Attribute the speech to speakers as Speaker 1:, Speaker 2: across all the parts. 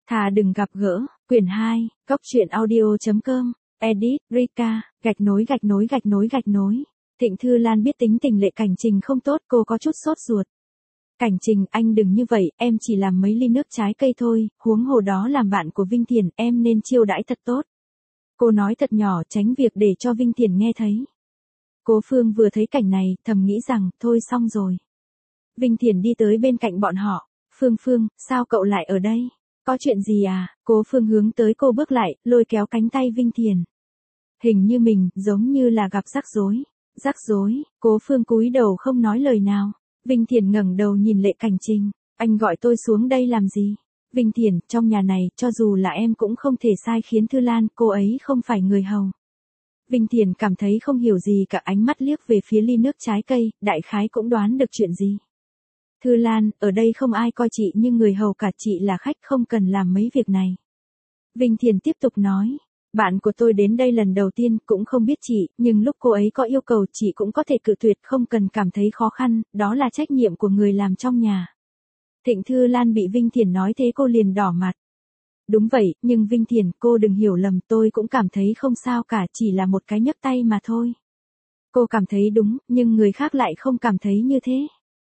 Speaker 1: Thà đừng gặp gỡ, quyển 2, góc truyện audio.com, edit, Rika, gạch nối. Thịnh Thư Lan biết tính tình Lệ Cảnh Trình không tốt, cô có chút sốt ruột. Cảnh Trình, anh đừng như vậy, em chỉ làm mấy ly nước trái cây thôi, huống hồ đó làm bạn của Vinh Thiền, em nên chiêu đãi thật tốt. Cô nói thật nhỏ tránh việc để cho Vinh Thiền nghe thấy. Cố Phương vừa thấy cảnh này, thầm nghĩ rằng, thôi xong rồi. Vinh Thiền đi tới bên cạnh bọn họ. Phương, sao cậu lại ở đây? Có chuyện gì à? Cố Phương hướng tới cô bước lại, lôi kéo cánh tay Vinh Thiền. Hình như mình, giống như là gặp rắc rối. Rắc rối, Cố Phương cúi đầu không nói lời nào. Vinh Thiền ngẩng đầu nhìn Lệ Cảnh Trình. Anh gọi tôi xuống đây làm gì? Vinh Thiền, trong nhà này, cho dù là em cũng không thể sai khiến Thư Lan, cô ấy không phải người hầu. Vinh Thiền cảm thấy không hiểu gì cả, ánh mắt liếc về phía ly nước trái cây, đại khái cũng đoán được chuyện gì. Thư Lan, ở đây không ai coi chị như người hầu cả, chị là khách không cần làm mấy việc này. Vinh Thiền tiếp tục nói, bạn của tôi đến đây lần đầu tiên cũng không biết chị, nhưng lúc cô ấy có yêu cầu chị cũng có thể cự tuyệt, không cần cảm thấy khó khăn, đó là trách nhiệm của người làm trong nhà. Thịnh Thư Lan bị Vinh Thiền nói thế cô liền đỏ mặt. Đúng vậy, nhưng Vinh Thiền, cô đừng hiểu lầm, tôi cũng cảm thấy không sao cả, chỉ là một cái nhấc tay mà thôi. Cô cảm thấy đúng, nhưng người khác lại không cảm thấy như thế.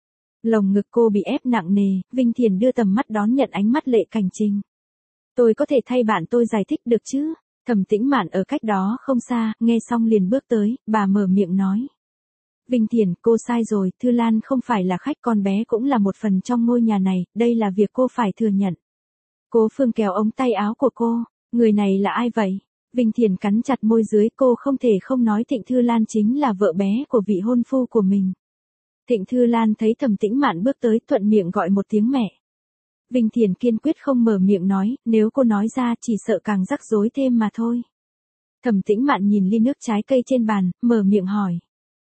Speaker 1: Lồng ngực cô bị ép nặng nề, Vinh Thiền đưa tầm mắt đón nhận ánh mắt Lệ Cảnh Trình. Tôi có thể thay bạn tôi giải thích được chứ? Thẩm Tĩnh Mạn ở cách đó không xa, nghe xong liền bước tới, bà mở miệng nói. Vinh Thiền, cô sai rồi, Thư Lan không phải là khách, con bé cũng là một phần trong ngôi nhà này, đây là việc cô phải thừa nhận. Cố Phương kéo ống tay áo của cô, người này là ai vậy? Vinh Thiền cắn chặt môi dưới, cô không thể không nói Thịnh Thư Lan chính là vợ bé của vị hôn phu của mình. Thịnh Thư Lan thấy Thẩm Tĩnh Mạn bước tới, thuận miệng gọi một tiếng mẹ. Vinh Thiền kiên quyết không mở miệng nói, nếu cô nói ra chỉ sợ càng rắc rối thêm mà thôi. Thẩm Tĩnh Mạn nhìn ly nước trái cây trên bàn, mở miệng hỏi.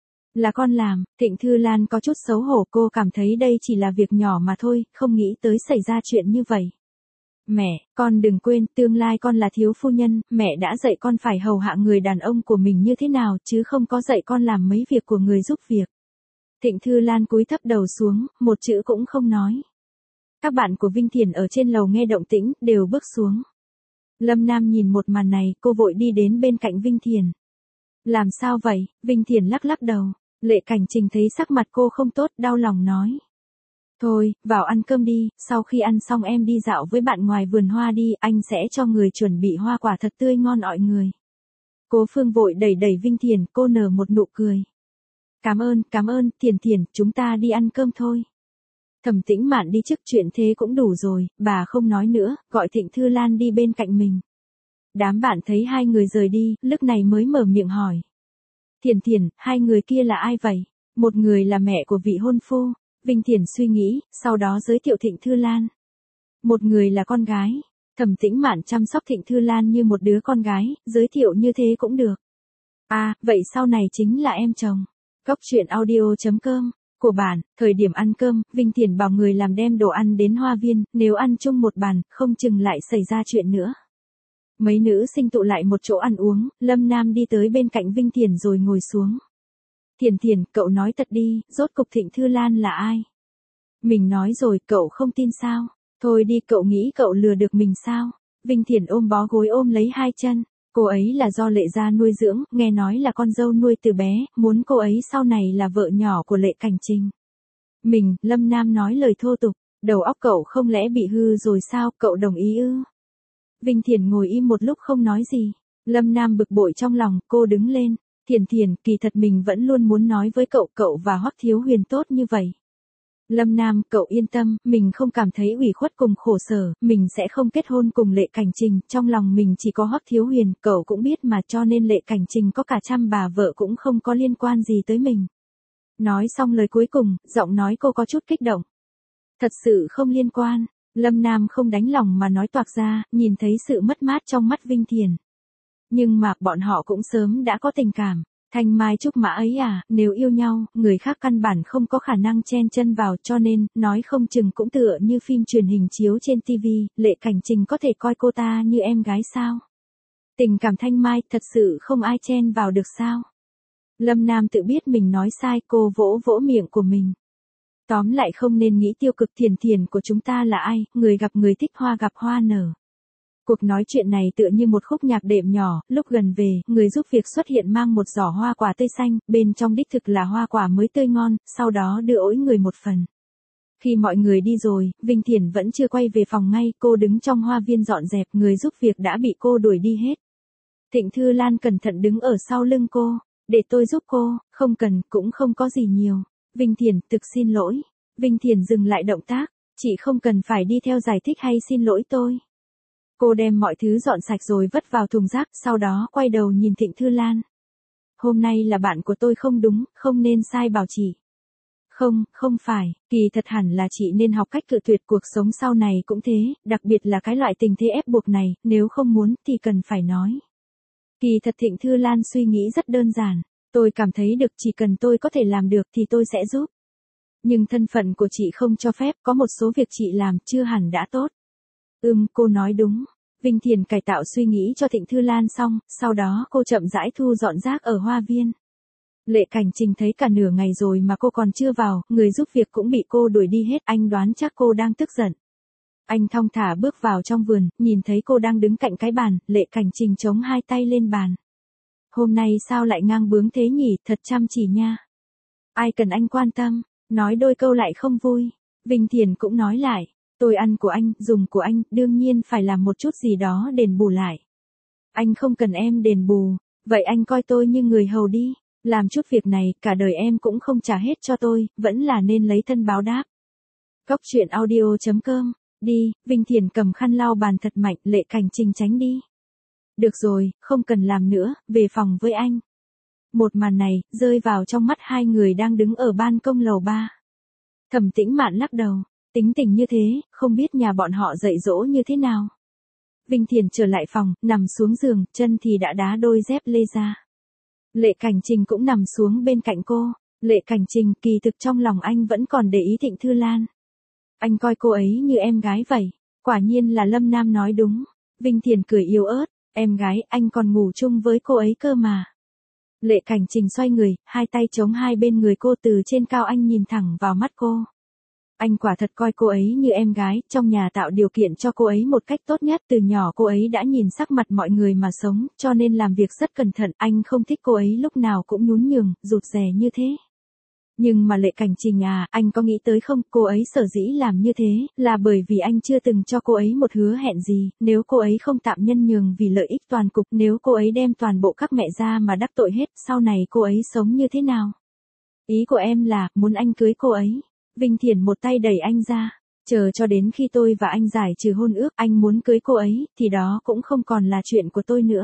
Speaker 1: Là con làm, Thịnh Thư Lan có chút xấu hổ, cô cảm thấy đây chỉ là việc nhỏ mà thôi, không nghĩ tới xảy ra chuyện như vậy. Mẹ, con đừng quên, tương lai con là thiếu phu nhân, mẹ đã dạy con phải hầu hạ người đàn ông của mình như thế nào, chứ không có dạy con làm mấy việc của người giúp việc. Thịnh Thư Lan cúi thấp đầu xuống, một chữ cũng không nói. Các bạn của Vinh Thiền ở trên lầu nghe động tĩnh, đều bước xuống. Lâm Nam nhìn một màn này, cô vội đi đến bên cạnh Vinh Thiền. Làm sao vậy? Vinh Thiền lắc đầu. Lệ Cảnh Trình thấy sắc mặt cô không tốt, đau lòng nói. Thôi, vào ăn cơm đi, sau khi ăn xong em đi dạo với bạn ngoài vườn hoa đi, anh sẽ cho người chuẩn bị hoa quả thật tươi ngon ọi người. Cố Phương vội đẩy Vinh Thiền, cô nở một nụ cười. Cảm ơn, Thiền, chúng ta đi ăn cơm thôi. Thẩm Tĩnh Mạn đi trước, chuyện thế cũng đủ rồi, bà không nói nữa, gọi Thịnh Thư Lan đi bên cạnh mình. Đám bạn thấy hai người rời đi, lúc này mới mở miệng hỏi. Thiền, hai người kia là ai vậy? Một người là mẹ của vị hôn phu. Vinh Thiền suy nghĩ, sau đó giới thiệu Thịnh Thư Lan. Một người là con gái. Thẩm Tĩnh Mạn chăm sóc Thịnh Thư Lan như một đứa con gái, giới thiệu như thế cũng được. À, vậy sau này chính là em chồng. Góc truyện audio.com. Của bạn, thời điểm ăn cơm, Vinh Thiền bảo người làm đem đồ ăn đến hoa viên, nếu ăn chung một bàn, không chừng lại xảy ra chuyện nữa. Mấy nữ sinh tụ lại một chỗ ăn uống, Lâm Nam đi tới bên cạnh Vinh Thiền rồi ngồi xuống. Thiền, cậu nói thật đi, rốt cục Thịnh Thư Lan là ai? Mình nói rồi, cậu không tin sao? Thôi đi, cậu nghĩ cậu lừa được mình sao? Vinh Thiền ôm bó gối ôm lấy hai chân. Cô ấy là do Lệ gia nuôi dưỡng, nghe nói là con dâu nuôi từ bé, muốn cô ấy sau này là vợ nhỏ của Lệ Cảnh Trình. Mình, Lâm Nam nói lời thô tục, đầu óc cậu không lẽ bị hư rồi sao, cậu đồng ý ư? Vinh Thiền ngồi im một lúc không nói gì. Lâm Nam bực bội trong lòng, cô đứng lên. Thiền, kỳ thật mình vẫn luôn muốn nói với cậu và Hoắc Thiếu Huyền tốt như vậy. Lâm Nam, cậu yên tâm, mình không cảm thấy ủy khuất cùng khổ sở, mình sẽ không kết hôn cùng Lệ Cảnh Trình, trong lòng mình chỉ có Hoắc Thiếu Huyền, cậu cũng biết mà, cho nên Lệ Cảnh Trình có cả trăm bà vợ cũng không có liên quan gì tới mình. Nói xong lời cuối cùng, giọng nói cô có chút kích động. Thật sự không liên quan. Lâm Nam không đánh lòng mà nói toạc ra, nhìn thấy sự mất mát trong mắt Vinh Thiền. Nhưng mà, bọn họ cũng sớm đã có tình cảm. Thanh mai trúc mã ấy à, nếu yêu nhau, người khác căn bản không có khả năng chen chân vào, cho nên, nói không chừng cũng tựa như phim truyền hình chiếu trên TV, Lệ Cảnh Trình có thể coi cô ta như em gái sao? Tình cảm thanh mai, thật sự không ai chen vào được sao? Lâm Nam tự biết mình nói sai, cô vỗ miệng của mình. Tóm lại không nên nghĩ tiêu cực. Thiền của chúng ta là ai, người gặp người thích hoa gặp hoa nở. Cuộc nói chuyện này tựa như một khúc nhạc đệm nhỏ, lúc gần về, người giúp việc xuất hiện mang một giỏ hoa quả tươi xanh, bên trong đích thực là hoa quả mới tươi ngon, sau đó đưa mỗi người một phần. Khi mọi người đi rồi, Vinh Thiển vẫn chưa quay về phòng ngay, cô đứng trong hoa viên dọn dẹp, người giúp việc đã bị cô đuổi đi hết. Thịnh Thư Lan cẩn thận đứng ở sau lưng cô, để tôi giúp cô, không cần, cũng không có gì nhiều. Vinh Thiển, thực xin lỗi. Vinh Thiển dừng lại động tác, chị không cần phải đi theo giải thích hay xin lỗi tôi. Cô đem mọi thứ dọn sạch rồi vất vào thùng rác, sau đó quay đầu nhìn Thịnh Thư Lan. Hôm nay là bạn của tôi không đúng, không nên sai bảo chị. Không, không phải, kỳ thật hẳn là chị nên học cách cự tuyệt, cuộc sống sau này cũng thế, đặc biệt là cái loại tình thế ép buộc này, nếu không muốn thì cần phải nói. Kỳ thật Thịnh Thư Lan suy nghĩ rất đơn giản, tôi cảm thấy được, chỉ cần tôi có thể làm được thì tôi sẽ giúp. Nhưng thân phận của chị không cho phép, có một số việc chị làm chưa hẳn đã tốt. Cô nói đúng. Vinh Thiển cải tạo suy nghĩ cho Thịnh Thư Lan xong, sau đó cô chậm rãi thu dọn rác ở hoa viên. Lệ Cảnh Trình thấy cả nửa ngày rồi mà cô còn chưa vào, người giúp việc cũng bị cô đuổi đi hết, anh đoán chắc cô đang tức giận. Anh thong thả bước vào trong vườn, nhìn thấy cô đang đứng cạnh cái bàn, Lệ Cảnh Trình chống hai tay lên bàn. Hôm nay sao lại ngang bướng thế nhỉ, thật chăm chỉ nha. Ai cần anh quan tâm, nói đôi câu lại không vui. Vinh Thiển cũng nói lại, tôi ăn của anh, dùng của anh, đương nhiên phải làm một chút gì đó đền bù lại. Anh không cần em đền bù, vậy anh coi tôi như người hầu đi. Làm chút việc này, cả đời em cũng không trả hết cho tôi, vẫn là nên lấy thân báo đáp. Cóc truyện audio.com, đi, Vinh Thiển cầm khăn lau bàn thật mạnh, Lệ Cảnh Trình tránh đi. Được rồi, không cần làm nữa, về phòng với anh. Một màn này, rơi vào trong mắt hai người đang đứng ở ban công lầu 3. Thẩm Tĩnh Mạn lắc đầu, tính tình như thế, không biết nhà bọn họ dạy dỗ như thế nào. Vinh Thiển trở lại phòng, nằm xuống giường, chân thì đã đá đôi dép lê ra. Lệ Cảnh Trình cũng nằm xuống bên cạnh cô. Lệ Cảnh Trình, kỳ thực trong lòng anh vẫn còn để ý Thịnh Thư Lan. Anh coi cô ấy như em gái vậy. Quả nhiên là Lâm Nam nói đúng. Vinh Thiển cười yếu ớt, em gái, anh còn ngủ chung với cô ấy cơ mà. Lệ Cảnh Trình xoay người, hai tay chống hai bên người cô, từ trên cao anh nhìn thẳng vào mắt cô. Anh quả thật coi cô ấy như em gái, trong nhà tạo điều kiện cho cô ấy một cách tốt nhất, từ nhỏ cô ấy đã nhìn sắc mặt mọi người mà sống, cho nên làm việc rất cẩn thận, anh không thích cô ấy lúc nào cũng nhún nhường, rụt rè như thế. Nhưng mà Lệ Cảnh Trình à, anh có nghĩ tới không, cô ấy sở dĩ làm như thế, là bởi vì anh chưa từng cho cô ấy một hứa hẹn gì, nếu cô ấy không tạm nhân nhường vì lợi ích toàn cục, nếu cô ấy đem toàn bộ các mẹ ra mà đắc tội hết, sau này cô ấy sống như thế nào? Ý của em là, muốn anh cưới cô ấy. Vinh Thiển một tay đẩy anh ra, chờ cho đến khi tôi và anh giải trừ hôn ước, anh muốn cưới cô ấy, thì đó cũng không còn là chuyện của tôi nữa.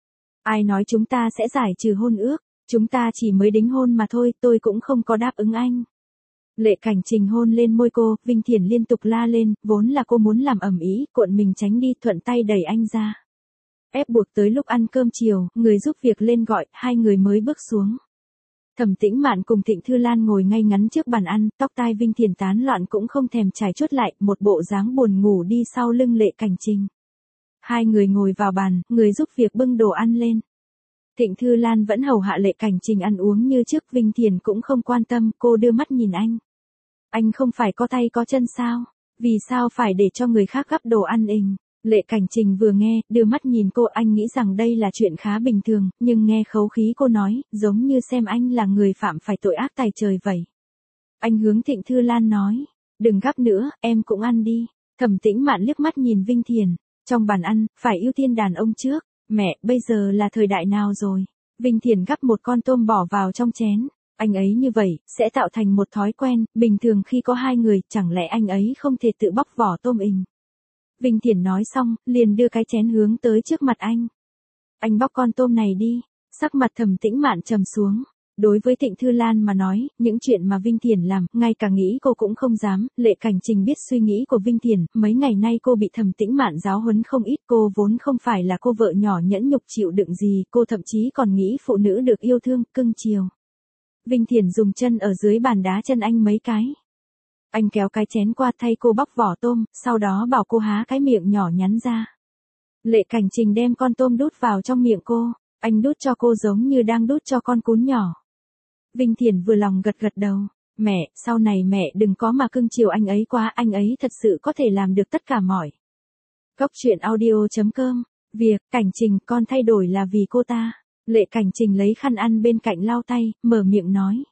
Speaker 1: Ai nói chúng ta sẽ giải trừ hôn ước, chúng ta chỉ mới đính hôn mà thôi, tôi cũng không có đáp ứng anh. Lệ Cảnh Trình hôn lên môi cô, Vinh Thiển liên tục la lên, vốn là cô muốn làm ầm ĩ, cuộn mình tránh đi, thuận tay đẩy anh ra. Ép buộc tới lúc ăn cơm chiều, người giúp việc lên gọi, hai người mới bước xuống. Thẩm Tĩnh Mạn cùng Thịnh Thư Lan ngồi ngay ngắn trước bàn ăn, tóc tai Vinh Thiển tán loạn cũng không thèm chải chuốt lại, một bộ dáng buồn ngủ đi sau lưng Lệ Cảnh Trình. Hai người ngồi vào bàn, người giúp việc bưng đồ ăn lên. Thịnh Thư Lan vẫn hầu hạ Lệ Cảnh Trình ăn uống như trước, Vinh Thiển cũng không quan tâm, cô đưa mắt nhìn anh. Anh không phải có tay có chân sao? Vì sao phải để cho người khác gắp đồ ăn ình? Lệ Cảnh Trình vừa nghe, đưa mắt nhìn cô, anh nghĩ rằng đây là chuyện khá bình thường, nhưng nghe khẩu khí cô nói, giống như xem anh là người phạm phải tội ác tày trời vậy. Anh hướng Thịnh Thư Lan nói, đừng gắp nữa, em cũng ăn đi. Thẩm Tĩnh Mạn liếc mắt nhìn Vinh Thiển, trong bàn ăn, phải ưu tiên đàn ông trước. Mẹ, bây giờ là thời đại nào rồi? Vinh Thiển gắp một con tôm bỏ vào trong chén. Anh ấy như vậy, sẽ tạo thành một thói quen, bình thường khi có hai người, chẳng lẽ anh ấy không thể tự bóc vỏ tôm ình. Vinh Thiển nói xong, liền đưa cái chén hướng tới trước mặt anh. Anh bóc con tôm này đi. Sắc mặt Thẩm Tĩnh Mạn trầm xuống. Đối với Thịnh Thư Lan mà nói, những chuyện mà Vinh Thiển làm, ngay cả nghĩ cô cũng không dám. Lệ Cảnh Trình biết suy nghĩ của Vinh Thiển, mấy ngày nay cô bị Thẩm Tĩnh Mạn giáo huấn không ít, cô vốn không phải là cô vợ nhỏ nhẫn nhục chịu đựng gì, cô thậm chí còn nghĩ phụ nữ được yêu thương, cưng chiều. Vinh Thiển dùng chân ở dưới bàn đá chân anh mấy cái. Anh kéo cái chén qua thay cô bóc vỏ tôm, sau đó bảo cô há cái miệng nhỏ nhắn ra. Lệ Cảnh Trình đem con tôm đút vào trong miệng cô, anh đút cho cô giống như đang đút cho con cún nhỏ. Vinh Thiển vừa lòng gật gật đầu, mẹ, sau này mẹ đừng có mà cưng chiều anh ấy quá, anh ấy thật sự có thể làm được tất cả mọi Cốc truyện audio.com. Việc, Cảnh Trình, con thay đổi là vì cô ta. Lệ Cảnh Trình lấy khăn ăn bên cạnh lau tay, mở miệng nói.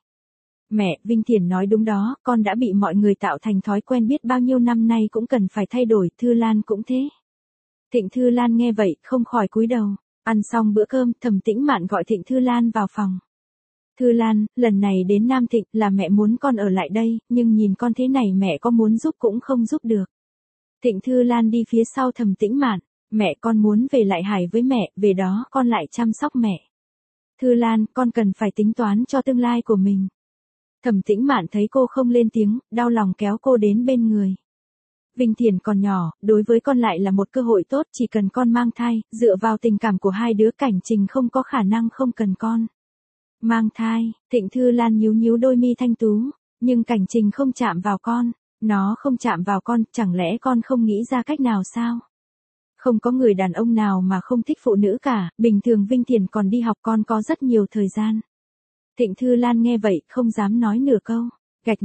Speaker 1: Mẹ, Vinh Thiển nói đúng đó, con đã bị mọi người tạo thành thói quen biết bao nhiêu năm nay cũng cần phải thay đổi, Thư Lan cũng thế. Thịnh Thư Lan nghe vậy, không khỏi cúi đầu. Ăn xong bữa cơm, Thẩm Tĩnh Mạn gọi Thịnh Thư Lan vào phòng. Thư Lan, lần này đến Nam Thịnh là mẹ muốn con ở lại đây, nhưng nhìn con thế này mẹ có muốn giúp cũng không giúp được. Thịnh Thư Lan đi phía sau Thẩm Tĩnh Mạn. Mẹ, con muốn về lại Hải với mẹ, về đó con lại chăm sóc mẹ. Thư Lan, con cần phải tính toán cho tương lai của mình. Thẩm Tĩnh Mạn thấy cô không lên tiếng, đau lòng kéo cô đến bên người. Vinh Thiển còn nhỏ, đối với con lại là một cơ hội tốt, chỉ cần con mang thai, dựa vào tình cảm của hai đứa, Cảnh Trình không có khả năng không cần con. Mang thai, Thịnh Thư Lan nhíu nhíu đôi mi thanh tú, nhưng Cảnh Trình không chạm vào con, nó không chạm vào con, chẳng lẽ con không nghĩ ra cách nào sao? Không có người đàn ông nào mà không thích phụ nữ cả, bình thường Vinh Thiển còn đi học, con có rất nhiều thời gian. Thịnh Thư Lan nghe vậy, không dám nói nửa câu. Gạch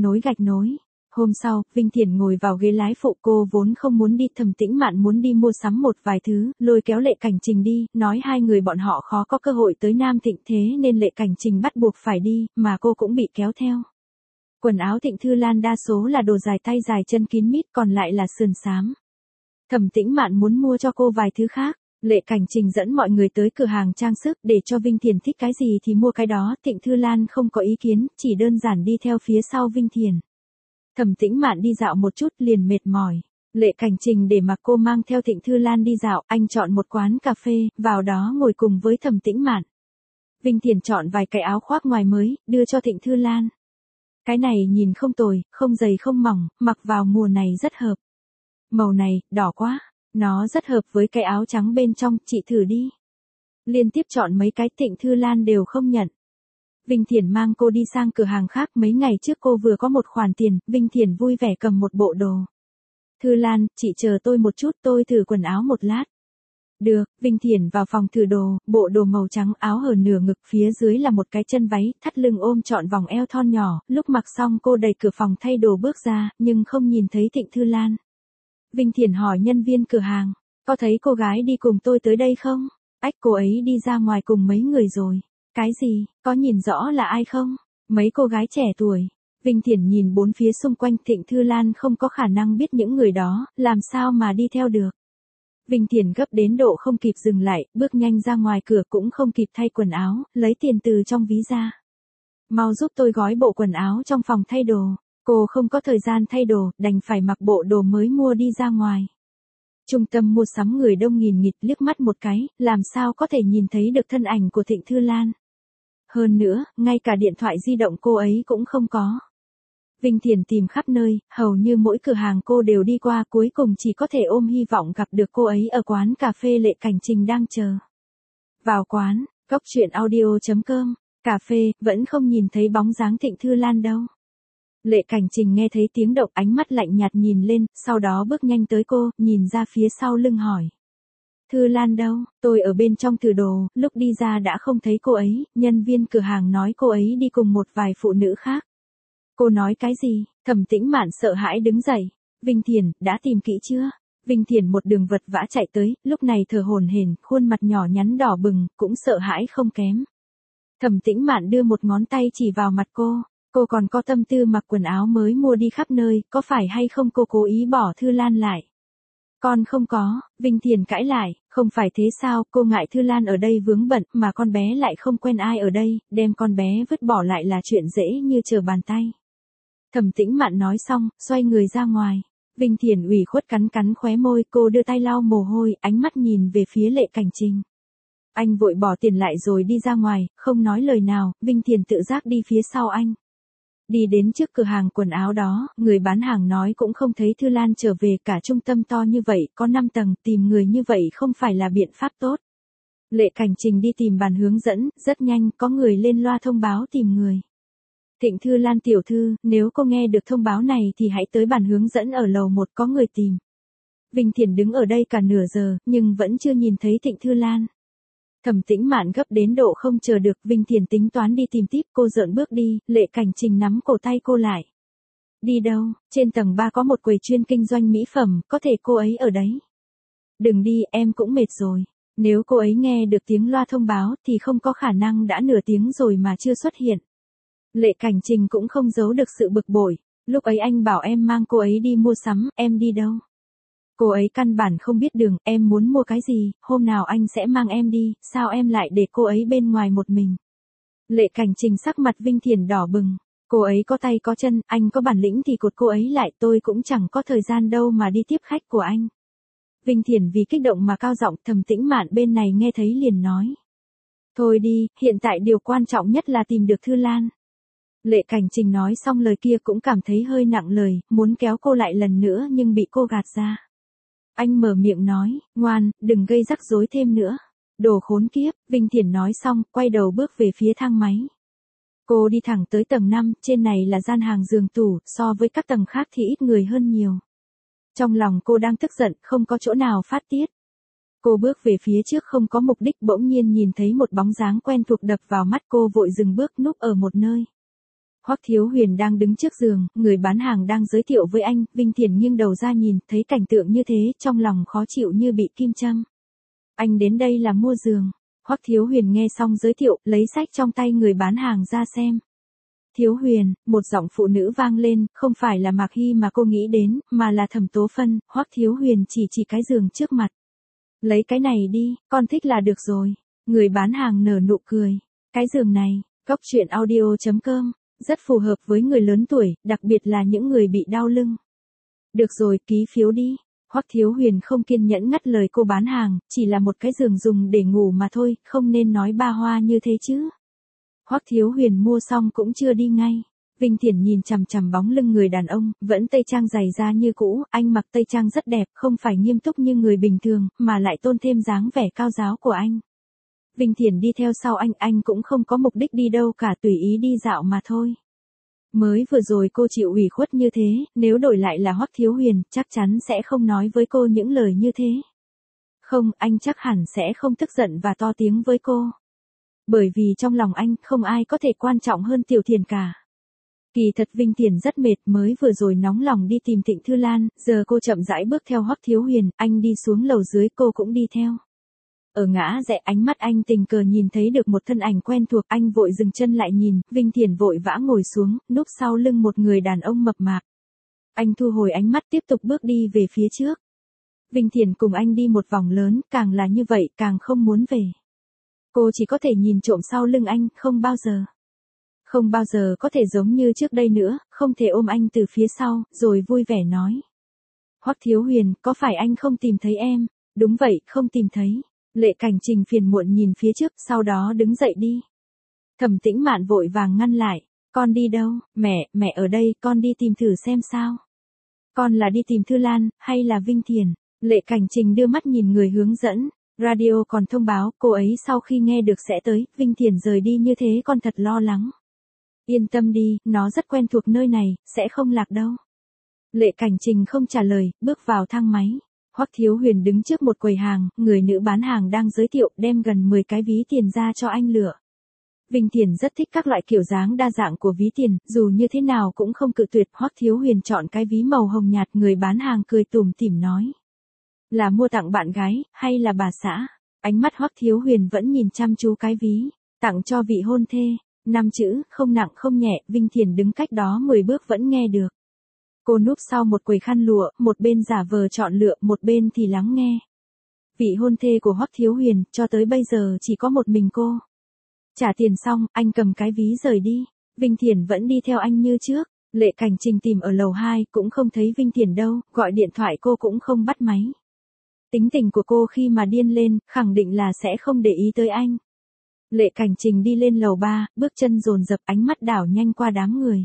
Speaker 1: nối. Hôm sau, Vinh Thiển ngồi vào ghế lái phụ, cô vốn không muốn đi, Thẩm Tĩnh Mạn muốn đi mua sắm một vài thứ, lôi kéo Lệ Cảnh Trình đi, nói hai người bọn họ khó có cơ hội tới Nam Thịnh, thế nên Lệ Cảnh Trình bắt buộc phải đi, mà cô cũng bị kéo theo. Quần áo Thịnh Thư Lan đa số là đồ dài tay dài chân kín mít, còn lại là sườn xám. Thẩm Tĩnh Mạn muốn mua cho cô vài thứ khác. Lệ Cảnh Trình dẫn mọi người tới cửa hàng trang sức để cho Vinh Thiển thích cái gì thì mua cái đó, Thịnh Thư Lan không có ý kiến, chỉ đơn giản đi theo phía sau Vinh Thiển. Thẩm Tĩnh Mạn đi dạo một chút liền mệt mỏi. Lệ Cảnh Trình để mặc cô mang theo Thịnh Thư Lan đi dạo, anh chọn một quán cà phê, vào đó ngồi cùng với Thẩm Tĩnh Mạn. Vinh Thiển chọn vài cái áo khoác ngoài mới, đưa cho Thịnh Thư Lan. Cái này nhìn không tồi, không dày không mỏng, mặc vào mùa này rất hợp. Màu này, đỏ quá. Nó rất hợp với cái áo trắng bên trong, chị thử đi. Liên tiếp chọn mấy cái, Thịnh Thư Lan đều không nhận. Vinh Thiển mang cô đi sang cửa hàng khác, mấy ngày trước cô vừa có một khoản tiền, Vinh Thiển vui vẻ cầm một bộ đồ. Thư Lan, chị chờ tôi một chút, tôi thử quần áo một lát. Được, Vinh Thiển vào phòng thử đồ, bộ đồ màu trắng, áo hở nửa ngực, phía dưới là một cái chân váy, thắt lưng ôm trọn vòng eo thon nhỏ, lúc mặc xong cô đẩy cửa phòng thay đồ bước ra, nhưng không nhìn thấy Thịnh Thư Lan. Vinh Thiển hỏi nhân viên cửa hàng, có thấy cô gái đi cùng tôi tới đây không? Ách, cô ấy đi ra ngoài cùng mấy người rồi. Cái gì, có nhìn rõ là ai không? Mấy cô gái trẻ tuổi. Vinh Thiển nhìn bốn phía xung quanh, Thịnh Thư Lan không có khả năng biết những người đó, làm sao mà đi theo được. Vinh Thiển gấp đến độ không kịp dừng lại, bước nhanh ra ngoài cửa, cũng không kịp thay quần áo, lấy tiền từ trong ví ra. Mau giúp tôi gói bộ quần áo trong phòng thay đồ. Cô không có thời gian thay đồ, đành phải mặc bộ đồ mới mua đi ra ngoài. Trung tâm mua sắm người đông nghìn nghịt, liếc mắt một cái, làm sao có thể nhìn thấy được thân ảnh của Thịnh Thư Lan. Hơn nữa, ngay cả điện thoại di động cô ấy cũng không có. Vinh Thiển tìm khắp nơi, hầu như mỗi cửa hàng cô đều đi qua, cuối cùng chỉ có thể ôm hy vọng gặp được cô ấy ở quán cà phê Lệ Cảnh Trình đang chờ. Vào quán, Cốc truyện audio.com, cà phê, vẫn không nhìn thấy bóng dáng Thịnh Thư Lan đâu. Lệ Cảnh Trình nghe thấy tiếng động, ánh mắt lạnh nhạt nhìn lên, sau đó bước nhanh tới cô, nhìn ra phía sau lưng hỏi. Thư Lan đâu? Tôi ở bên trong thử đồ, lúc đi ra đã không thấy cô ấy, nhân viên cửa hàng nói cô ấy đi cùng một vài phụ nữ khác. Cô nói cái gì? Thẩm Tĩnh Mạn sợ hãi đứng dậy. Vinh Thiển, đã tìm kỹ chưa? Vinh Thiển một đường vật vã chạy tới, lúc này thở hổn hển, khuôn mặt nhỏ nhắn đỏ bừng, cũng sợ hãi không kém. Thẩm Tĩnh Mạn đưa một ngón tay chỉ vào mặt cô. Cô còn có tâm tư mặc quần áo mới mua đi khắp nơi, có phải hay không cô cố ý bỏ Thư Lan lại? Con không có, Vinh Thiển cãi lại, không phải thế sao, cô ngại Thư Lan ở đây vướng bận, mà con bé lại không quen ai ở đây, đem con bé vứt bỏ lại là chuyện dễ như trở bàn tay. Thẩm Tĩnh Mạn nói xong, xoay người ra ngoài. Vinh Thiển ủy khuất cắn cắn khóe môi, cô đưa tay lau mồ hôi, ánh mắt nhìn về phía Lệ Cảnh Trình. Anh vội bỏ tiền lại rồi đi ra ngoài, không nói lời nào, Vinh Thiển tự giác đi phía sau anh. Đi đến trước cửa hàng quần áo đó, người bán hàng nói cũng không thấy Thư Lan trở về, cả trung tâm to như vậy, có 5 tầng, tìm người như vậy không phải là biện pháp tốt. Lệ Cảnh Trình đi tìm bàn hướng dẫn, rất nhanh, có người lên loa thông báo tìm người. Thịnh Thư Lan tiểu thư, nếu cô nghe được thông báo này thì hãy tới bàn hướng dẫn ở lầu 1, có người tìm. Vinh Thiển đứng ở đây cả nửa giờ, nhưng vẫn chưa nhìn thấy Thịnh Thư Lan. Thẩm Tĩnh Mạn gấp đến độ không chờ được, Vinh Thiển tính toán đi tìm tiếp, cô dợn bước đi, Lệ Cảnh Trình nắm cổ tay cô lại. Đi đâu? Trên tầng 3 có một quầy chuyên kinh doanh mỹ phẩm, có thể cô ấy ở đấy. Đừng đi, em cũng mệt rồi. Nếu cô ấy nghe được tiếng loa thông báo thì không có khả năng đã nửa tiếng rồi mà chưa xuất hiện. Lệ Cảnh Trình cũng không giấu được sự bực bội. Lúc ấy anh bảo em mang cô ấy đi mua sắm, em đi đâu? Cô ấy căn bản không biết đường, em muốn mua cái gì, hôm nào anh sẽ mang em đi, sao em lại để cô ấy bên ngoài một mình? Lệ Cảnh Trình sắc mặt Vinh Thiển đỏ bừng. Cô ấy có tay có chân, anh có bản lĩnh thì cột cô ấy lại, tôi cũng chẳng có thời gian đâu mà đi tiếp khách của anh. Vinh Thiển vì kích động mà cao giọng. Thẩm Tĩnh Mạn bên này nghe thấy liền nói. Thôi đi, hiện tại điều quan trọng nhất là tìm được Thư Lan. Lệ Cảnh Trình nói xong lời kia cũng cảm thấy hơi nặng lời, muốn kéo cô lại lần nữa nhưng bị cô gạt ra. Anh mở miệng nói, ngoan, đừng gây rắc rối thêm nữa. Đồ khốn kiếp, Vinh Thiển nói xong, quay đầu bước về phía thang máy. Cô đi thẳng tới tầng 5, trên này là gian hàng giường tủ, so với các tầng khác thì ít người hơn nhiều. Trong lòng cô đang tức giận, không có chỗ nào phát tiết. Cô bước về phía trước không có mục đích, bỗng nhiên nhìn thấy một bóng dáng quen thuộc đập vào mắt, cô vội dừng bước núp ở một nơi. Hoắc Thiếu Huyền đang đứng trước giường, người bán hàng đang giới thiệu với anh. Vinh Thiển nghiêng đầu ra nhìn, thấy cảnh tượng như thế, trong lòng khó chịu như bị kim châm. Anh đến đây là mua giường. Hoắc Thiếu Huyền nghe xong giới thiệu, lấy sách trong tay người bán hàng ra xem. Thiếu Huyền, một giọng phụ nữ vang lên, không phải là Mạc Hy mà cô nghĩ đến, mà là Thẩm Tố Phân. Hoắc Thiếu Huyền chỉ cái giường trước mặt. Lấy cái này đi, con thích là được rồi. Người bán hàng nở nụ cười. Cái giường này, Cốc Truyện Audio.com, rất phù hợp với người lớn tuổi, đặc biệt là những người bị đau lưng. Được rồi, ký phiếu đi. Hoắc Thiếu Huyền không kiên nhẫn ngắt lời cô bán hàng, chỉ là một cái giường dùng để ngủ mà thôi, không nên nói ba hoa như thế chứ. Hoắc Thiếu Huyền mua xong cũng chưa đi ngay. Vinh Thiển nhìn chằm chằm bóng lưng người đàn ông, vẫn tây trang dày da như cũ, anh mặc tây trang rất đẹp, không phải nghiêm túc như người bình thường, mà lại tôn thêm dáng vẻ cao giáo của anh. Vinh Thiển đi theo sau anh cũng không có mục đích đi đâu cả, tùy ý đi dạo mà thôi. Mới vừa rồi cô chịu ủy khuất như thế, nếu đổi lại là Hoắc Thiếu Huyền, chắc chắn sẽ không nói với cô những lời như thế. Không, anh chắc hẳn sẽ không tức giận và to tiếng với cô. Bởi vì trong lòng anh, không ai có thể quan trọng hơn Tiểu Thiền cả. Kỳ thật Vinh Thiển rất mệt, mới vừa rồi nóng lòng đi tìm Thịnh Thư Lan, giờ cô chậm rãi bước theo Hoắc Thiếu Huyền, anh đi xuống lầu dưới cô cũng đi theo. Ở ngã rẽ, ánh mắt anh tình cờ nhìn thấy được một thân ảnh quen thuộc, anh vội dừng chân lại nhìn, Vinh Thiển vội vã ngồi xuống, núp sau lưng một người đàn ông mập mạp. Anh thu hồi ánh mắt tiếp tục bước đi về phía trước. Vinh Thiển cùng anh đi một vòng lớn, càng là như vậy càng không muốn về. Cô chỉ có thể nhìn trộm sau lưng anh, không bao giờ có thể giống như trước đây nữa, không thể ôm anh từ phía sau, rồi vui vẻ nói. Hoắc Thiếu Huyền, có phải anh không tìm thấy em? Đúng vậy, không tìm thấy. Lệ Cảnh Trình phiền muộn nhìn phía trước, sau đó đứng dậy đi. Thẩm Tĩnh Mạn vội vàng ngăn lại. Con đi đâu? Mẹ ở đây, con đi tìm thử xem sao. Con là đi tìm Thư Lan, hay là Vinh Thiển? Lệ Cảnh Trình đưa mắt nhìn người hướng dẫn. Radio còn thông báo, cô ấy sau khi nghe được sẽ tới, Vinh Thiển rời đi như thế con thật lo lắng. Yên tâm đi, nó rất quen thuộc nơi này, sẽ không lạc đâu. Lệ Cảnh Trình không trả lời, bước vào thang máy. Hoắc Thiếu Huyền đứng trước một quầy hàng, người nữ bán hàng đang giới thiệu, đem gần 10 cái ví tiền ra cho anh lựa. Vinh Thiển rất thích các loại kiểu dáng đa dạng của ví tiền, dù như thế nào cũng không cự tuyệt. Hoắc Thiếu Huyền chọn cái ví màu hồng nhạt, người bán hàng cười tủm tỉm nói. Là mua tặng bạn gái, hay là bà xã? Ánh mắt Hoắc Thiếu Huyền vẫn nhìn chăm chú cái ví. Tặng cho vị hôn thê. 5 chữ, không nặng không nhẹ, Vinh Thiển đứng cách đó 10 bước vẫn nghe được. Cô núp sau một quầy khăn lụa, một bên giả vờ chọn lựa, một bên thì lắng nghe. Vị hôn thê của Hoắc Thiếu Huyền, cho tới bây giờ chỉ có một mình cô. Trả tiền xong, anh cầm cái ví rời đi. Vinh Thiển vẫn đi theo anh như trước. Lệ Cảnh Trình tìm ở lầu 2, cũng không thấy Vinh Thiển đâu, gọi điện thoại cô cũng không bắt máy. Tính tình của cô khi mà điên lên, khẳng định là sẽ không để ý tới anh. Lệ Cảnh Trình đi lên lầu 3, bước chân dồn dập, ánh mắt đảo nhanh qua đám người.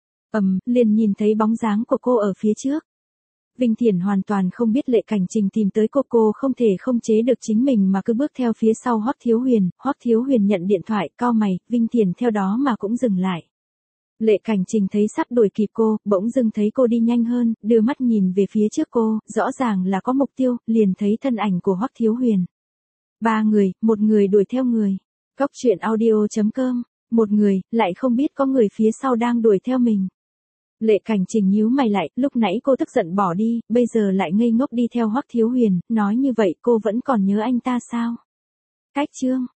Speaker 1: Liền nhìn thấy bóng dáng của cô ở phía trước. Vinh Thiển hoàn toàn không biết Lệ Cảnh Trình tìm tới cô không thể không chế được chính mình mà cứ bước theo phía sau Hoắc Thiếu Huyền. Hoắc Thiếu Huyền nhận điện thoại, cau mày, Vinh Thiển theo đó mà cũng dừng lại. Lệ Cảnh Trình thấy sắp đuổi kịp cô, bỗng dưng thấy cô đi nhanh hơn, đưa mắt nhìn về phía trước cô, rõ ràng là có mục tiêu, liền thấy thân ảnh của Hoắc Thiếu Huyền. 3 người, một người đuổi theo người. Cốc Truyện Audio.com, một người, lại không biết có người phía sau đang đuổi theo mình. Lệ Cảnh Trình nhíu mày lại, lúc nãy cô tức giận bỏ đi, bây giờ lại ngây ngốc đi theo Hoắc Thiếu Huyền, nói như vậy cô vẫn còn nhớ anh ta sao? Cách chương